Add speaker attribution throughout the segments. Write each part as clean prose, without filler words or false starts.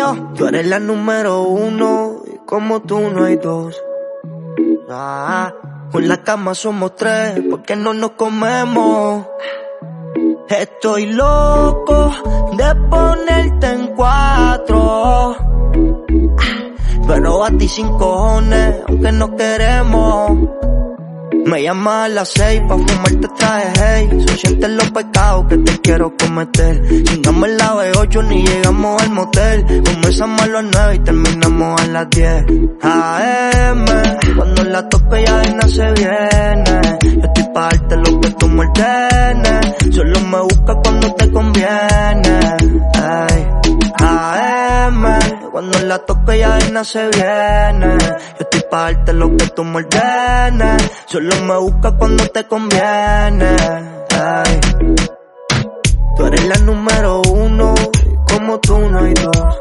Speaker 1: Mío, tú eres la número uno y como tú no hay dos. Con la cama somos tres, porque no nos comemos. Estoy loco de ponerte en cuatro, pero a ti sin cojones, aunque no queremos. Me llamas a las 6 pa' fumarte traje, hey. Son sientes los pecados que te quiero cometer. Chingamos en la B8 ni llegamos al motel. Comenzamos a las 9 y terminamos a las 10 AM. Cuando la toque ya de nada se viene. Yo estoy pa' darte lo que tú me ordenes. Solo me buscas cuando te conviene, ay. AM, cuando la toque ya de nada se viene. Yo estoy pa' darte lo que tú me ordenes. Solo me buscas cuando te conviene, ay. Tú eres la número uno, y como tú no hay dos.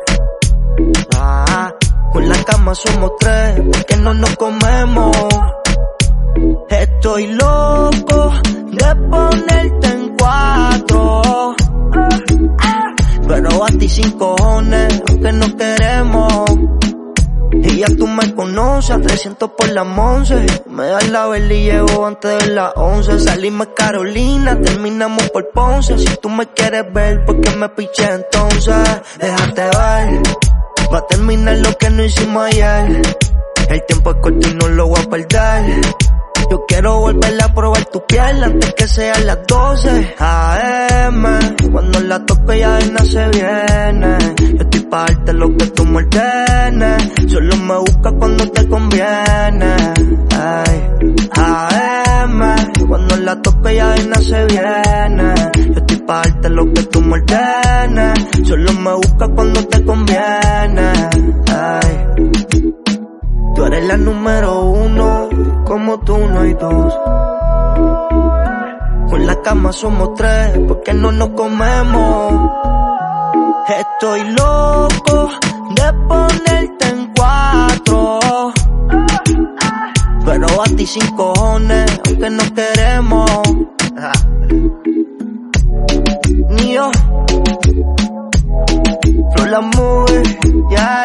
Speaker 1: Con la cama somos tres, porque no nos comemos. Estoy loco de ponerte en cuatro, pero a ti sin cojones, aunque no queremos. Y ya tú me conoces, a 300 por las 11. Me das la vela y llevo antes de las 11. Salimos Carolina, terminamos por Ponce. Si tú me quieres ver, ¿por qué me piché entonces? Déjate ver, va a terminar lo que no hicimos ayer. El tiempo es corto y no lo voy a perder. Yo quiero volver a probar tu piel antes que sean las 12 AM. Cuando la toque ya de nada se viene. Yo estoy pa' darte lo que tú me ordenes. Solo me buscas cuando te conviene, ay. AM, cuando la toque ya de nada se viene. Yo estoy pa' darte lo que tú me ordenes. Solo me buscas cuando te conviene, ay. Tú eres la número uno, como tú no hay dos. Con la cama somos tres, porque no nos comemos. Estoy loco de ponerte en cuatro, pero a ti sin cojones, aunque no queremos. Ni yo, Flor la Movie, yeah.